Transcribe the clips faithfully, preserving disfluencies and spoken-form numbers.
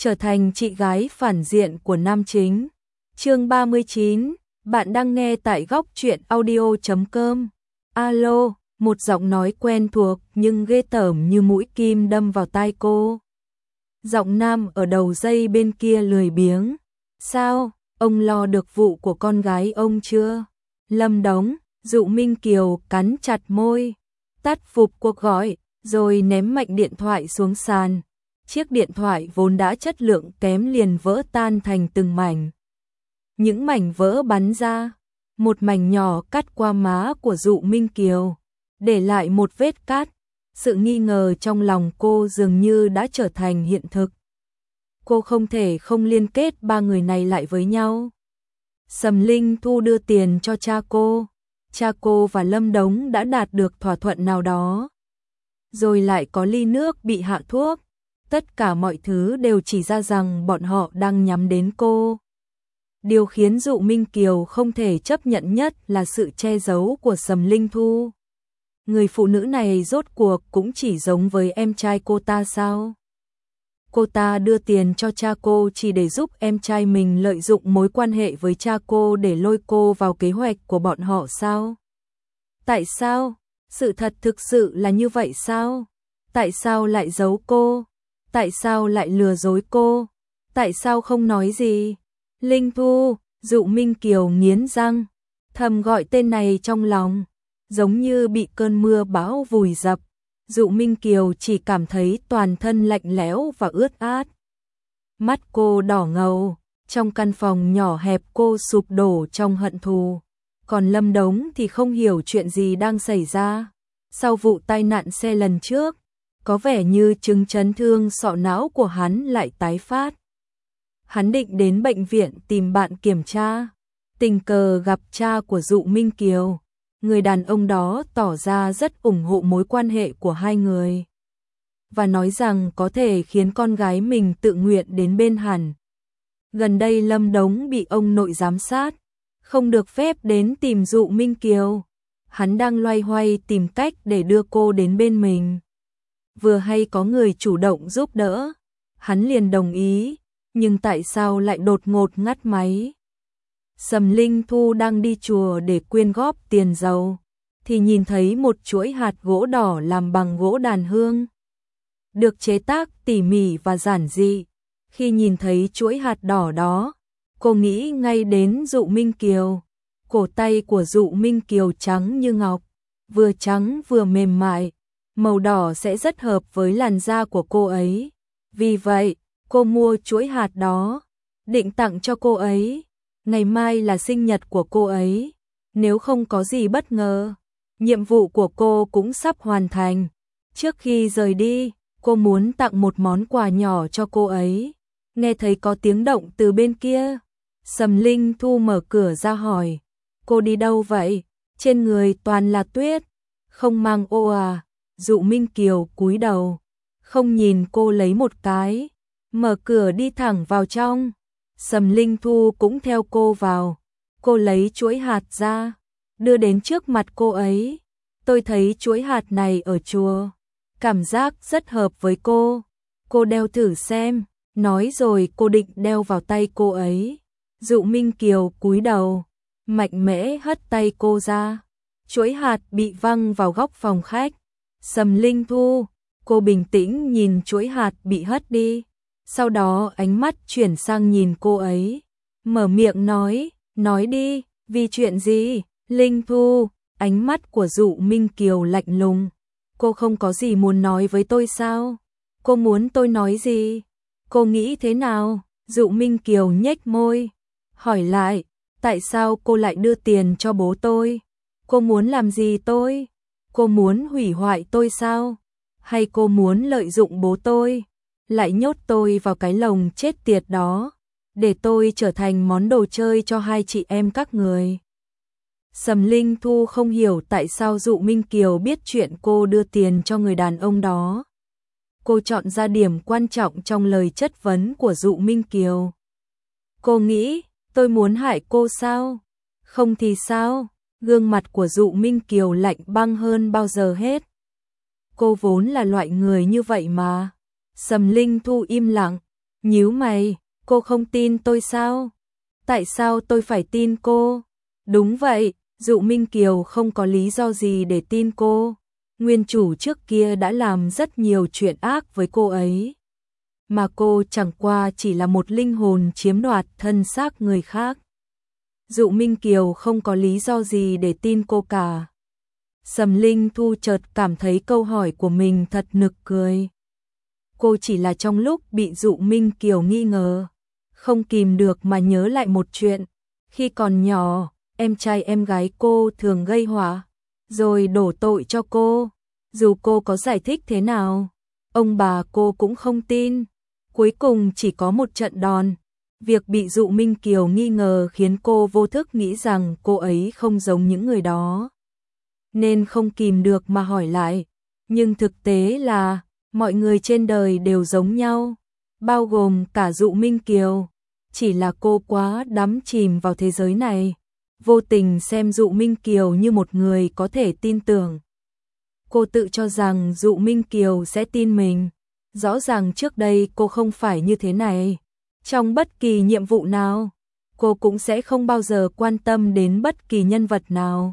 trở thành chị gái phản diện của nam chính. Chương ba mươi chín, bạn đang nghe tại góc truyện audio chấm com. Alo, một giọng nói quen thuộc nhưng ghê tởm như mũi kim đâm vào tai cô. Giọng nam ở đầu dây bên kia lười biếng. Sao, ông lo được vụ của con gái ông chưa? Lâm Đống, Dụ Minh Kiều cắn chặt môi, tắt phụp cuộc gọi, rồi ném mạnh điện thoại xuống sàn. Chiếc điện thoại vốn đã chất lượng kém liền vỡ tan thành từng mảnh. Những mảnh vỡ bắn ra, một mảnh nhỏ cắt qua má của Dụ Minh Kiều, để lại một vết cắt. Sự nghi ngờ trong lòng cô dường như đã trở thành hiện thực. Cô không thể không liên kết ba người này lại với nhau. Sầm Linh Thu đưa tiền cho cha cô. Cha cô và Lâm Đống đã đạt được thỏa thuận nào đó. Rồi lại có ly nước bị hạ thuốc. Tất cả mọi thứ đều chỉ ra rằng bọn họ đang nhắm đến cô. Điều khiến Dụ Minh Kiều không thể chấp nhận nhất là sự che giấu của Sầm Linh Thu. Người phụ nữ này rốt cuộc cũng chỉ giống với em trai cô ta sao? Cô ta đưa tiền cho cha cô chỉ để giúp em trai mình lợi dụng mối quan hệ với cha cô để lôi cô vào kế hoạch của bọn họ sao? Tại sao? Sự thật thực sự là như vậy sao? Tại sao lại giấu cô? Tại sao lại lừa dối cô? Tại sao không nói gì? Linh Thu, Dụ Minh Kiều nghiến răng, thầm gọi tên này trong lòng, giống như bị cơn mưa bão vùi dập. Dụ Minh Kiều chỉ cảm thấy toàn thân lạnh lẽo và ướt át. Mắt cô đỏ ngầu, trong căn phòng nhỏ hẹp cô sụp đổ trong hận thù. Còn Lâm Đống thì không hiểu chuyện gì đang xảy ra. Sau vụ tai nạn xe lần trước, có vẻ như chứng chấn thương sọ não của hắn lại tái phát. Hắn định đến bệnh viện tìm bạn kiểm tra, tình cờ gặp cha của Dụ Minh Kiều. Người đàn ông đó tỏ ra rất ủng hộ mối quan hệ của hai người và nói rằng có thể khiến con gái mình tự nguyện đến bên hắn. Gần đây Lâm Đống bị ông nội giám sát, không được phép đến tìm Dụ Minh Kiều. Hắn đang loay hoay tìm cách để đưa cô đến bên mình. Vừa hay có người chủ động giúp đỡ, hắn liền đồng ý, nhưng tại sao lại đột ngột ngắt máy? Sầm Linh Thu đang đi chùa để quyên góp tiền giàu, thì nhìn thấy một chuỗi hạt gỗ đỏ làm bằng gỗ đàn hương, được chế tác tỉ mỉ và giản dị. Khi nhìn thấy chuỗi hạt đỏ đó, cô nghĩ ngay đến Dụ Minh Kiều. Cổ tay của Dụ Minh Kiều trắng như ngọc, vừa trắng vừa mềm mại, màu đỏ sẽ rất hợp với làn da của cô ấy. Vì vậy, cô mua chuỗi hạt đó, định tặng cho cô ấy. Ngày mai là sinh nhật của cô ấy, nếu không có gì bất ngờ, nhiệm vụ của cô cũng sắp hoàn thành. Trước khi rời đi, cô muốn tặng một món quà nhỏ cho cô ấy. Nghe thấy có tiếng động từ bên kia, Sầm Linh Thu mở cửa ra hỏi, cô đi đâu vậy? Trên người toàn là tuyết, không mang ô à? Dụ Minh Kiều cúi đầu, không nhìn cô lấy một cái, mở cửa đi thẳng vào trong. Sầm Linh Thu cũng theo cô vào. Cô lấy chuỗi hạt ra, đưa đến trước mặt cô ấy. Tôi thấy chuỗi hạt này ở chùa, cảm giác rất hợp với cô. Cô đeo thử xem. Nói rồi cô định đeo vào tay cô ấy. Dụ Minh Kiều cúi đầu, mạnh mẽ hất tay cô ra. Chuỗi hạt bị văng vào góc phòng khách. Sầm Linh Thu, cô bình tĩnh nhìn chuỗi hạt bị hất đi. Sau đó ánh mắt chuyển sang nhìn cô ấy, mở miệng nói, nói đi, vì chuyện gì? Linh Thu, ánh mắt của Dụ Minh Kiều lạnh lùng. Cô không có gì muốn nói với tôi sao? Cô muốn tôi nói gì? Cô nghĩ thế nào? Dụ Minh Kiều nhếch môi, hỏi lại, tại sao cô lại đưa tiền cho bố tôi? Cô muốn làm gì tôi? Cô muốn hủy hoại tôi sao? Hay cô muốn lợi dụng bố tôi, lại nhốt tôi vào cái lồng chết tiệt đó, để tôi trở thành món đồ chơi cho hai chị em các người? Sầm Linh Thu không hiểu tại sao Dụ Minh Kiều biết chuyện cô đưa tiền cho người đàn ông đó. Cô chọn ra điểm quan trọng trong lời chất vấn của Dụ Minh Kiều. Cô nghĩ, tôi muốn hại cô sao? Không thì sao? Gương mặt của Dụ Minh Kiều lạnh băng hơn bao giờ hết. Cô vốn là loại người như vậy mà. Sầm Linh Thu im lặng, Nhíu mày, cô không tin tôi sao? Tại sao tôi phải tin cô? Đúng vậy, Dụ Minh Kiều không có lý do gì để tin cô. Nguyên chủ trước kia đã làm rất nhiều chuyện ác với cô ấy. Mà cô chẳng qua chỉ là một linh hồn chiếm đoạt thân xác người khác. Dụ Minh Kiều không có lý do gì để tin cô cả. Sầm Linh Thu chợt cảm thấy câu hỏi của mình thật nực cười. Cô chỉ là trong lúc bị Dụ Minh Kiều nghi ngờ, không kìm được mà nhớ lại một chuyện. Khi còn nhỏ, em trai em gái cô thường gây họa, rồi đổ tội cho cô. Dù cô có giải thích thế nào, ông bà cô cũng không tin. Cuối cùng chỉ có một trận đòn. Việc bị Dụ Minh Kiều nghi ngờ khiến cô vô thức nghĩ rằng cô ấy không giống những người đó, nên không kìm được mà hỏi lại. Nhưng thực tế là mọi người trên đời đều giống nhau, bao gồm cả Dụ Minh Kiều. Chỉ là cô quá đắm chìm vào thế giới này, vô tình xem Dụ Minh Kiều như một người có thể tin tưởng. Cô tự cho rằng Dụ Minh Kiều sẽ tin mình. Rõ ràng trước đây cô không phải như thế này. Trong bất kỳ nhiệm vụ nào, cô cũng sẽ không bao giờ quan tâm đến bất kỳ nhân vật nào,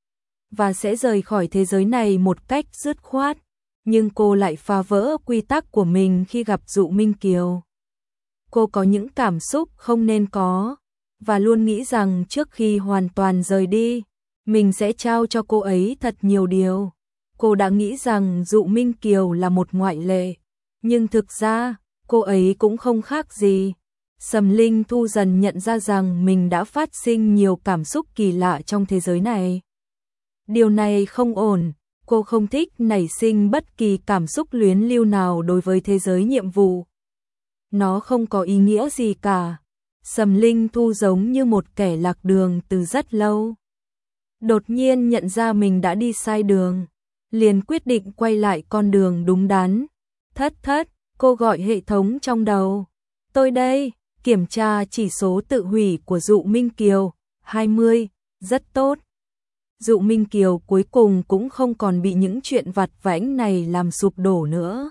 và sẽ rời khỏi thế giới này một cách dứt khoát. Nhưng cô lại phá vỡ quy tắc của mình khi gặp Dụ Minh Kiều. Cô có những cảm xúc không nên có, và luôn nghĩ rằng trước khi hoàn toàn rời đi, mình sẽ trao cho cô ấy thật nhiều điều. Cô đã nghĩ rằng Dụ Minh Kiều là một ngoại lệ, nhưng thực ra, cô ấy cũng không khác gì. Sầm Linh Thu dần nhận ra rằng mình đã phát sinh nhiều cảm xúc kỳ lạ trong thế giới này. Điều này không ổn, cô không thích nảy sinh bất kỳ cảm xúc luyến lưu nào đối với thế giới nhiệm vụ. Nó không có ý nghĩa gì cả. Sầm Linh Thu giống như một kẻ lạc đường từ rất lâu. Đột nhiên nhận ra mình đã đi sai đường, liền quyết định quay lại con đường đúng đắn. Thất thất, cô gọi hệ thống trong đầu. Tôi đây, kiểm tra chỉ số tự hủy của Dụ Minh Kiều, hai mươi, rất tốt. Dụ Minh Kiều cuối cùng cũng không còn bị những chuyện vặt vãnh này làm sụp đổ nữa.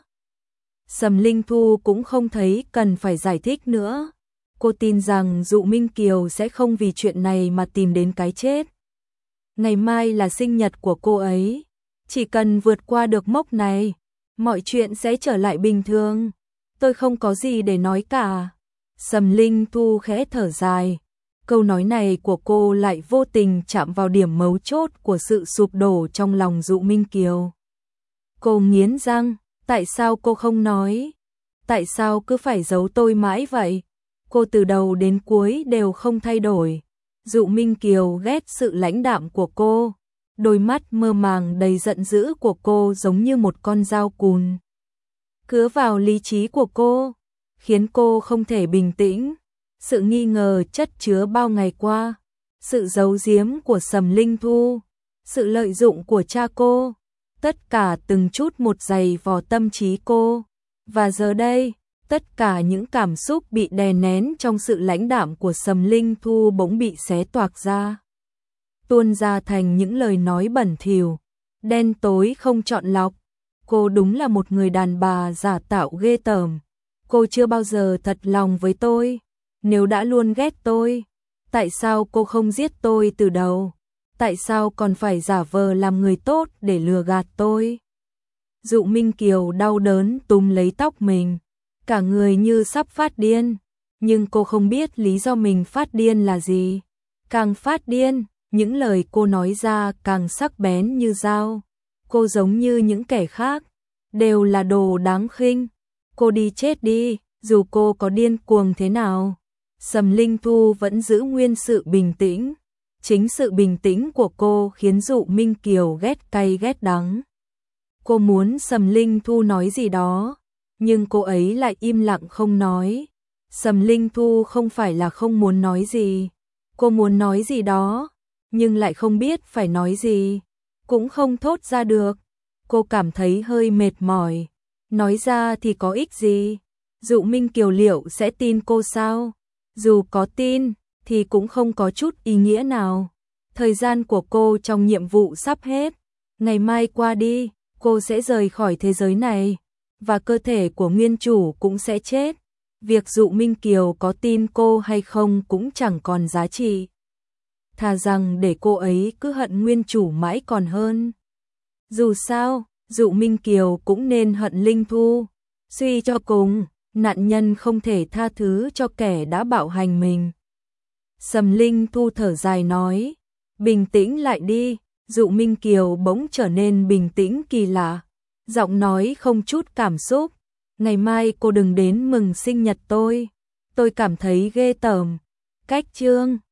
Sầm Linh Thu cũng không thấy cần phải giải thích nữa. Cô tin rằng Dụ Minh Kiều sẽ không vì chuyện này mà tìm đến cái chết. Ngày mai là sinh nhật của cô ấy. Chỉ cần vượt qua được mốc này, mọi chuyện sẽ trở lại bình thường. Tôi không có gì để nói cả. Sầm Linh Thu khẽ thở dài. Câu nói này của cô lại vô tình chạm vào điểm mấu chốt của sự sụp đổ trong lòng Dụ Minh Kiều. Cô nghiến răng, tại sao cô không nói? Tại sao cứ phải giấu tôi mãi vậy? Cô từ đầu đến cuối đều không thay đổi. Dụ Minh Kiều ghét sự lãnh đạm của cô. Đôi mắt mơ màng đầy giận dữ của cô giống như một con dao cùn cứa vào lý trí của cô, khiến cô không thể bình tĩnh. Sự nghi ngờ chất chứa bao ngày qua, sự giấu giếm của Sầm Linh Thu, sự lợi dụng của cha cô, tất cả từng chút một dày vò tâm trí cô. Và giờ đây, tất cả những cảm xúc bị đè nén trong sự lãnh đạm của Sầm Linh Thu bỗng bị xé toạc ra, tuôn ra thành những lời nói bẩn thỉu, đen tối không chọn lọc. Cô đúng là một người đàn bà giả tạo ghê tởm. Cô chưa bao giờ thật lòng với tôi. Nếu đã luôn ghét tôi, tại sao cô không giết tôi từ đầu? Tại sao còn phải giả vờ làm người tốt để lừa gạt tôi? Dụ Minh Kiều đau đớn túm lấy tóc mình, cả người như sắp phát điên. Nhưng cô không biết lý do mình phát điên là gì. Càng phát điên, những lời cô nói ra càng sắc bén như dao. Cô giống như những kẻ khác, đều là đồ đáng khinh. Cô đi chết đi, dù cô có điên cuồng thế nào. Sầm Linh Thu vẫn giữ nguyên sự bình tĩnh. Chính sự bình tĩnh của cô khiến Dụ Minh Kiều ghét cay ghét đắng. Cô muốn Sầm Linh Thu nói gì đó, nhưng cô ấy lại im lặng không nói. Sầm Linh Thu không phải là không muốn nói gì. Cô muốn nói gì đó, nhưng lại không biết phải nói gì, cũng không thốt ra được. Cô cảm thấy hơi mệt mỏi. Nói ra thì có ích gì? Dụ Minh Kiều liệu sẽ tin cô sao? Dù có tin, thì cũng không có chút ý nghĩa nào. Thời gian của cô trong nhiệm vụ sắp hết. Ngày mai qua đi, cô sẽ rời khỏi thế giới này. Và cơ thể của nguyên chủ cũng sẽ chết. việc Dụ Minh Kiều có tin cô hay không cũng chẳng còn giá trị. Thà rằng để cô ấy cứ hận nguyên chủ mãi còn hơn. Dù sao, Dụ Minh Kiều cũng nên hận Linh Thu. Suy cho cùng, nạn nhân không thể tha thứ cho kẻ đã bạo hành mình. Sầm Linh Thu thở dài nói, bình tĩnh lại đi. Dụ Minh Kiều bỗng trở nên bình tĩnh kỳ lạ, giọng nói không chút cảm xúc. Ngày mai cô đừng đến mừng sinh nhật tôi, tôi cảm thấy ghê tởm. Cách chương